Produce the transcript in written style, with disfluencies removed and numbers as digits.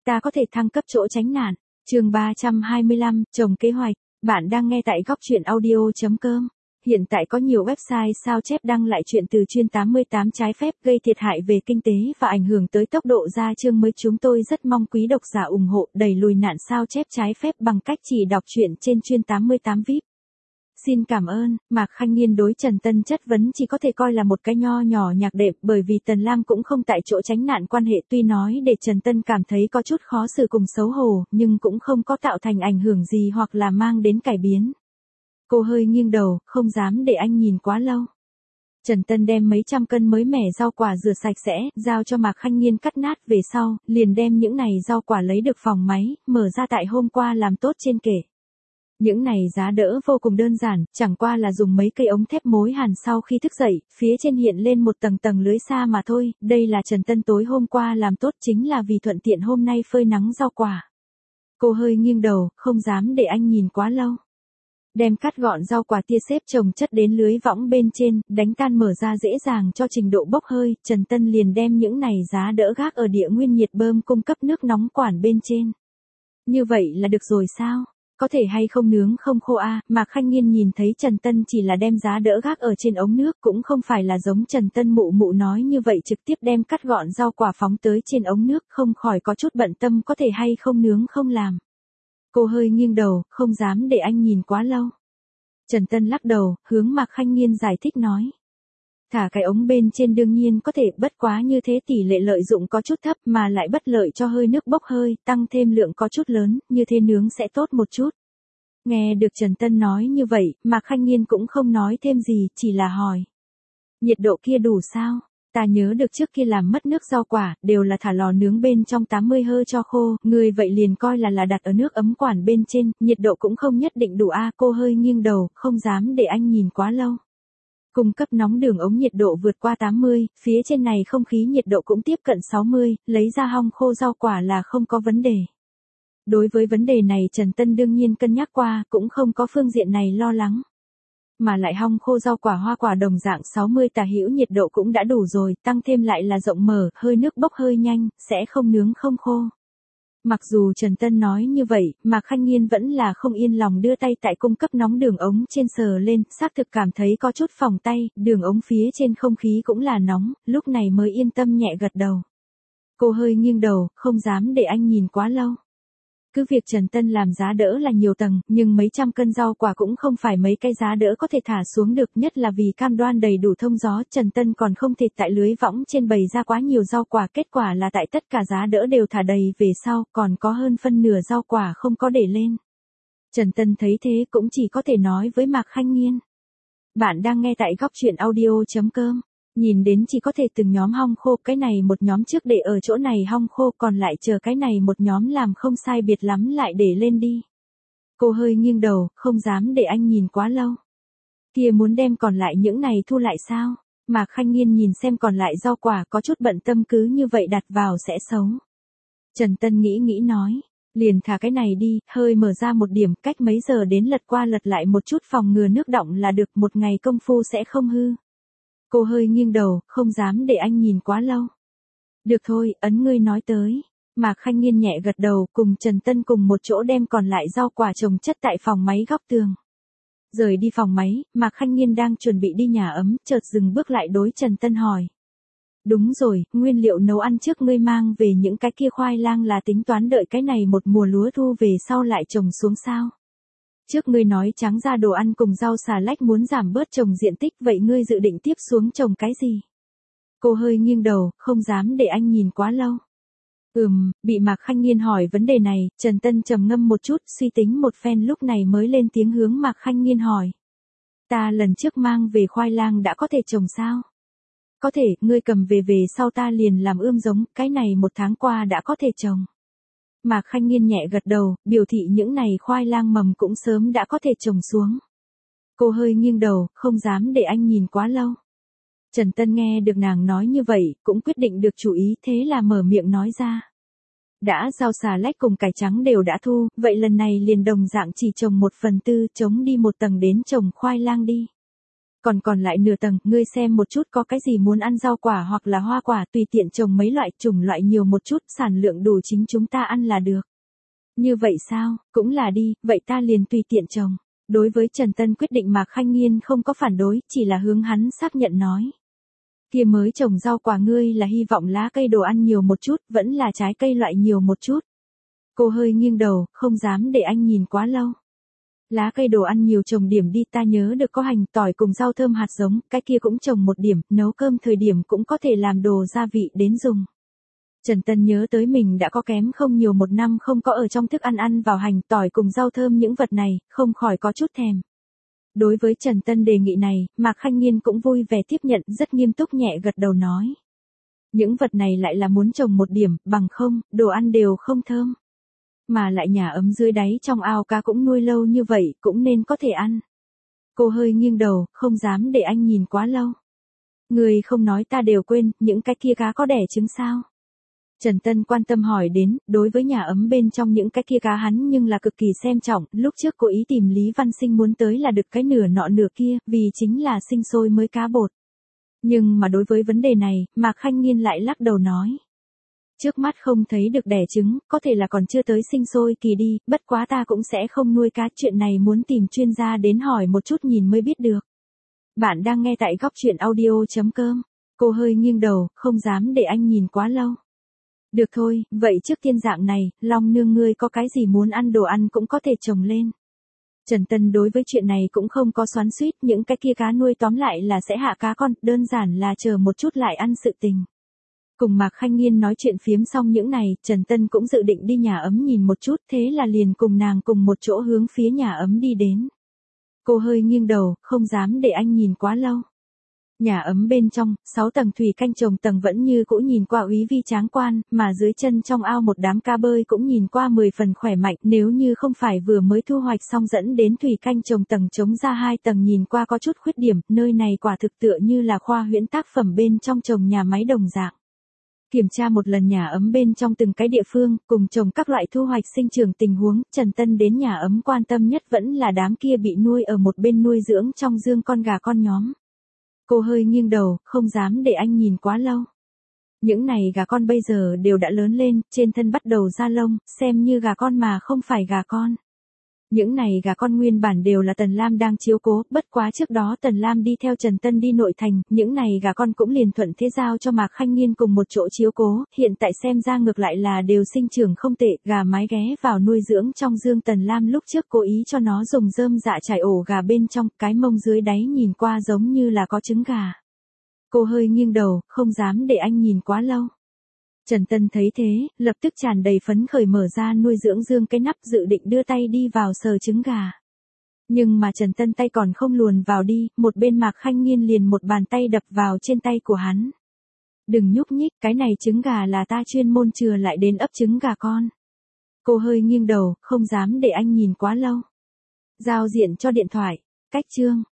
ta có thể thăng cấp chỗ tránh nạn. Chương 325, trồng kế hoạch. Bạn đang nghe tại góc truyện audio.com. Hiện tại có nhiều website sao chép đăng lại chuyện từ chuyên 88 trái phép gây thiệt hại về kinh tế và ảnh hưởng tới tốc độ ra chương mới. Chúng tôi rất mong quý độc giả ủng hộ đẩy lùi nạn sao chép trái phép bằng cách chỉ đọc truyện trên chuyên 88 VIP. Xin cảm ơn. Mạc Khanh Nghiên đối Trần Tân chất vấn chỉ có thể coi là một cái nho nhỏ nhạc đệm, bởi vì Tần Lam cũng không tại chỗ tránh nạn quan hệ, tuy nói để Trần Tân cảm thấy có chút khó xử cùng xấu hổ, nhưng cũng không có tạo thành ảnh hưởng gì hoặc là mang đến cải biến. Cô hơi nghiêng đầu, không dám để anh nhìn quá lâu. Trần Tân đem mấy trăm cân mới mẻ rau quả rửa sạch sẽ, giao cho Mạc Khanh Nghiên cắt nát, về sau, liền đem những này rau quả lấy được phòng máy, mở ra tại hôm qua làm tốt trên kệ. Những này giá đỡ vô cùng đơn giản, chẳng qua là dùng mấy cây ống thép mối hàn, sau khi thức dậy, phía trên hiện lên một tầng tầng lưới sa mà thôi. Đây là Trần Tân tối hôm qua làm tốt, chính là vì thuận tiện hôm nay phơi nắng rau quả. Cô hơi nghiêng đầu, không dám để anh nhìn quá lâu. Đem cắt gọn rau quả tia xếp chồng chất đến lưới võng bên trên, đánh tan mở ra dễ dàng cho trình độ bốc hơi. Trần Tân liền đem những này giá đỡ gác ở địa nguyên nhiệt bơm cung cấp nước nóng quản bên trên. Như vậy là được rồi sao? Có thể hay không nướng không khô a? Mạc Khanh Nghiên nhìn thấy Trần Tân chỉ là đem giá đỡ gác ở trên ống nước, cũng không phải là giống Trần Tân mụ mụ nói như vậy trực tiếp đem cắt gọn rau quả phóng tới trên ống nước, không khỏi có chút bận tâm có thể hay không nướng không làm. Cô hơi nghiêng đầu, không dám để anh nhìn quá lâu. Trần Tân lắc đầu, hướng Mạc Khanh Nghiên giải thích nói. Thả cái ống bên trên đương nhiên có thể, bất quá như thế tỷ lệ lợi dụng có chút thấp mà lại bất lợi cho hơi nước bốc hơi, tăng thêm lượng có chút lớn, như thế nướng sẽ tốt một chút. Nghe được Trần Tân nói như vậy, Mạc Khanh Nghiên cũng không nói thêm gì, chỉ là hỏi. Nhiệt độ kia đủ sao? Ta nhớ được trước kia làm mất nước rau quả, đều là thả lò nướng bên trong 80 hơi cho khô, người vậy liền coi là đặt ở nước ấm quản bên trên, nhiệt độ cũng không nhất định đủ a. Cô hơi nghiêng đầu, không dám để anh nhìn quá lâu. Cung cấp nóng đường ống nhiệt độ vượt qua 80, phía trên này không khí nhiệt độ cũng tiếp cận 60, lấy ra hong khô rau quả là không có vấn đề. Đối với vấn đề này Trần Tân đương nhiên cân nhắc qua, cũng không có phương diện này lo lắng. Mà lại hong khô rau quả hoa quả đồng dạng 60 tả hữu nhiệt độ cũng đã đủ rồi, tăng thêm lại là rộng mở, hơi nước bốc hơi nhanh, sẽ không nướng không khô. Mặc dù Trần Tân nói như vậy, mà Khanh Nghiên vẫn là không yên lòng đưa tay tại cung cấp nóng đường ống trên sờ lên, xác thực cảm thấy có chút phỏng tay, đường ống phía trên không khí cũng là nóng, lúc này mới yên tâm nhẹ gật đầu. Cô hơi nghiêng đầu, không dám để anh nhìn quá lâu. Cứ việc Trần Tân làm giá đỡ là nhiều tầng, nhưng mấy trăm cân rau quả cũng không phải mấy cái giá đỡ có thể thả xuống được, nhất là vì cam đoan đầy đủ thông gió, Trần Tân còn không thể tại lưới võng trên bày ra quá nhiều rau quả, kết quả là tại tất cả giá đỡ đều thả đầy về sau, còn có hơn phân nửa rau quả không có để lên. Trần Tân thấy thế cũng chỉ có thể nói với Mạc Khanh Nghiên. Bạn đang nghe tại góc truyện audio.com. Nhìn đến chỉ có thể từng nhóm hong khô, cái này một nhóm trước để ở chỗ này hong khô, còn lại chờ cái này một nhóm làm không sai biệt lắm lại để lên đi. Cô hơi nghiêng đầu, không dám để anh nhìn quá lâu. Kia muốn đem còn lại những này thu lại sao? Mạc Khanh Nghiên nhìn xem còn lại rau quả có chút bận tâm, cứ như vậy đặt vào sẽ xấu. Trần Tân nghĩ nói, liền thả cái này đi, hơi mở ra một điểm, cách mấy giờ đến lật qua lật lại một chút phòng ngừa nước đọng là được, một ngày công phu sẽ không hư. Cô hơi nghiêng đầu, không dám để anh nhìn quá lâu. Được thôi, ấn ngươi nói tới. Mạc Khanh Nghiên nhẹ gật đầu, cùng Trần Tân cùng một chỗ đem còn lại rau quả trồng chất tại phòng máy góc tường. Rời đi phòng máy, Mạc Khanh Nghiên đang chuẩn bị đi nhà ấm, chợt dừng bước lại đối Trần Tân hỏi. Đúng rồi, nguyên liệu nấu ăn trước ngươi mang về những cái kia khoai lang là tính toán đợi cái này một mùa lúa thu về sau lại trồng xuống sao? Trước ngươi nói trắng ra đồ ăn cùng rau xà lách muốn giảm bớt trồng diện tích, vậy ngươi dự định tiếp xuống trồng cái gì? Cô hơi nghiêng đầu, không dám để anh nhìn quá lâu. Bị Mạc Khanh Nghiên hỏi vấn đề này, Trần Tân trầm ngâm một chút, suy tính một phen lúc này mới lên tiếng hướng Mạc Khanh Nghiên hỏi. Ta lần trước mang về khoai lang đã có thể trồng sao? Có thể, ngươi cầm về sau ta liền làm ươm giống, cái này một tháng qua đã có thể trồng. Mạc Khanh Nghiên nhẹ gật đầu, biểu thị những này khoai lang mầm cũng sớm đã có thể trồng xuống. Cô hơi nghiêng đầu, không dám để anh nhìn quá lâu. Trần Tân nghe được nàng nói như vậy, cũng quyết định được chủ ý, thế là mở miệng nói ra. Đã rau xà lách cùng cải trắng đều đã thu, vậy lần này liền đồng dạng chỉ trồng 1/4, chống đi một tầng đến trồng khoai lang đi. Còn lại nửa tầng, ngươi xem một chút có cái gì muốn ăn rau quả hoặc là hoa quả tùy tiện trồng mấy loại chủng loại nhiều một chút, sản lượng đủ chính chúng ta ăn là được. Như vậy sao, cũng là đi, vậy ta liền tùy tiện trồng. Đối với Trần Tân quyết định Mạc Khanh Nghiên không có phản đối, chỉ là hướng hắn xác nhận nói. Kia mới trồng rau quả ngươi là hy vọng lá cây đồ ăn nhiều một chút, vẫn là trái cây loại nhiều một chút. Cô hơi nghiêng đầu, không dám để anh nhìn quá lâu. Lá cây đồ ăn nhiều trồng điểm đi, ta nhớ được có hành, tỏi cùng rau thơm hạt giống, cái kia cũng trồng một điểm, nấu cơm thời điểm cũng có thể làm đồ gia vị đến dùng. Trần Tân nhớ tới mình đã có kém không nhiều một năm không có ở trong thức ăn ăn vào hành, tỏi cùng rau thơm những vật này, không khỏi có chút thèm. Đối với Trần Tân đề nghị này, Mạc Khanh Nghiên cũng vui vẻ tiếp nhận, rất nghiêm túc nhẹ gật đầu nói. Những vật này lại là muốn trồng một điểm, bằng không, đồ ăn đều không thơm. Mà lại nhà ấm dưới đáy trong ao cá cũng nuôi lâu như vậy, cũng nên có thể ăn. Cô hơi nghiêng đầu, không dám để anh nhìn quá lâu. Người không nói ta đều quên, những cái kia cá có đẻ trứng sao? Trần Tân quan tâm hỏi đến, đối với nhà ấm bên trong những cái kia cá hắn nhưng là cực kỳ xem trọng, lúc trước cô ý tìm Lý Văn Sinh muốn tới là được cái nửa nọ nửa kia, vì chính là sinh sôi mới cá bột. Nhưng mà đối với vấn đề này, Mạc Khanh Nghiên lại lắc đầu nói. Trước mắt không thấy được đẻ trứng, có thể là còn chưa tới sinh sôi kỳ đi, bất quá ta cũng sẽ không nuôi cá, chuyện này muốn tìm chuyên gia đến hỏi một chút nhìn mới biết được. Bạn đang nghe tại góc truyện audio.com. Cô hơi nghiêng đầu, không dám để anh nhìn quá lâu. Được thôi, vậy trước tiên dạng này, Long nương ngươi có cái gì muốn ăn đồ ăn cũng có thể trồng lên. Trần Tân đối với chuyện này cũng không có xoắn xuýt, những cái kia cá nuôi tóm lại là sẽ hạ cá con, đơn giản là chờ một chút lại ăn sự tình. Cùng Mạc Khanh Nghiên nói chuyện phiếm xong những này, Trần Tân cũng dự định đi nhà ấm nhìn một chút, thế là liền cùng nàng cùng một chỗ hướng phía nhà ấm đi đến. Cô hơi nghiêng đầu, không dám để anh nhìn quá lâu. Nhà ấm bên trong, 6 tầng thủy canh trồng tầng vẫn như cũ nhìn qua úy vi tráng quan, mà dưới chân trong ao một đám cá bơi cũng nhìn qua 10 phần khỏe mạnh, nếu như không phải vừa mới thu hoạch xong dẫn đến thủy canh trồng tầng chống ra 2 tầng nhìn qua có chút khuyết điểm, nơi này quả thực tựa như là khoa huyễn tác phẩm bên trong trồng nhà máy đồng dạng. Kiểm tra một lần nhà ấm bên trong từng cái địa phương, cùng trồng các loại thu hoạch sinh trưởng tình huống, Trần Tân đến nhà ấm quan tâm nhất vẫn là đám kia bị nuôi ở một bên nuôi dưỡng trong dương con gà con nhóm. Cô hơi nghiêng đầu, không dám để anh nhìn quá lâu. Những này gà con bây giờ đều đã lớn lên, trên thân bắt đầu ra lông, xem như gà con mà không phải gà con. Những này gà con nguyên bản đều là Tần Lam đang chiếu cố, bất quá trước đó Tần Lam đi theo Trần Tân đi nội thành, những này gà con cũng liền thuận thế giao cho Mạc Khanh Nghiên cùng một chỗ chiếu cố, hiện tại xem ra ngược lại là đều sinh trưởng không tệ, gà mái ghé vào nuôi dưỡng trong dương Tần Lam lúc trước cố ý cho nó dùng rơm dạ trải ổ gà bên trong, cái mông dưới đáy nhìn qua giống như là có trứng gà. Cô hơi nghiêng đầu, không dám để anh nhìn quá lâu. Trần Tân thấy thế, lập tức tràn đầy phấn khởi mở ra nuôi dưỡng dương cái nắp dự định đưa tay đi vào sờ trứng gà. Nhưng mà Trần Tân tay còn không luồn vào đi, một bên Mạc Khanh Nghiên liền một bàn tay đập vào trên tay của hắn. Đừng nhúc nhích, cái này trứng gà là ta chuyên môn chừa lại đến ấp trứng gà con. Cô hơi nghiêng đầu, không dám để anh nhìn quá lâu. Giao diện cho điện thoại, cách chương.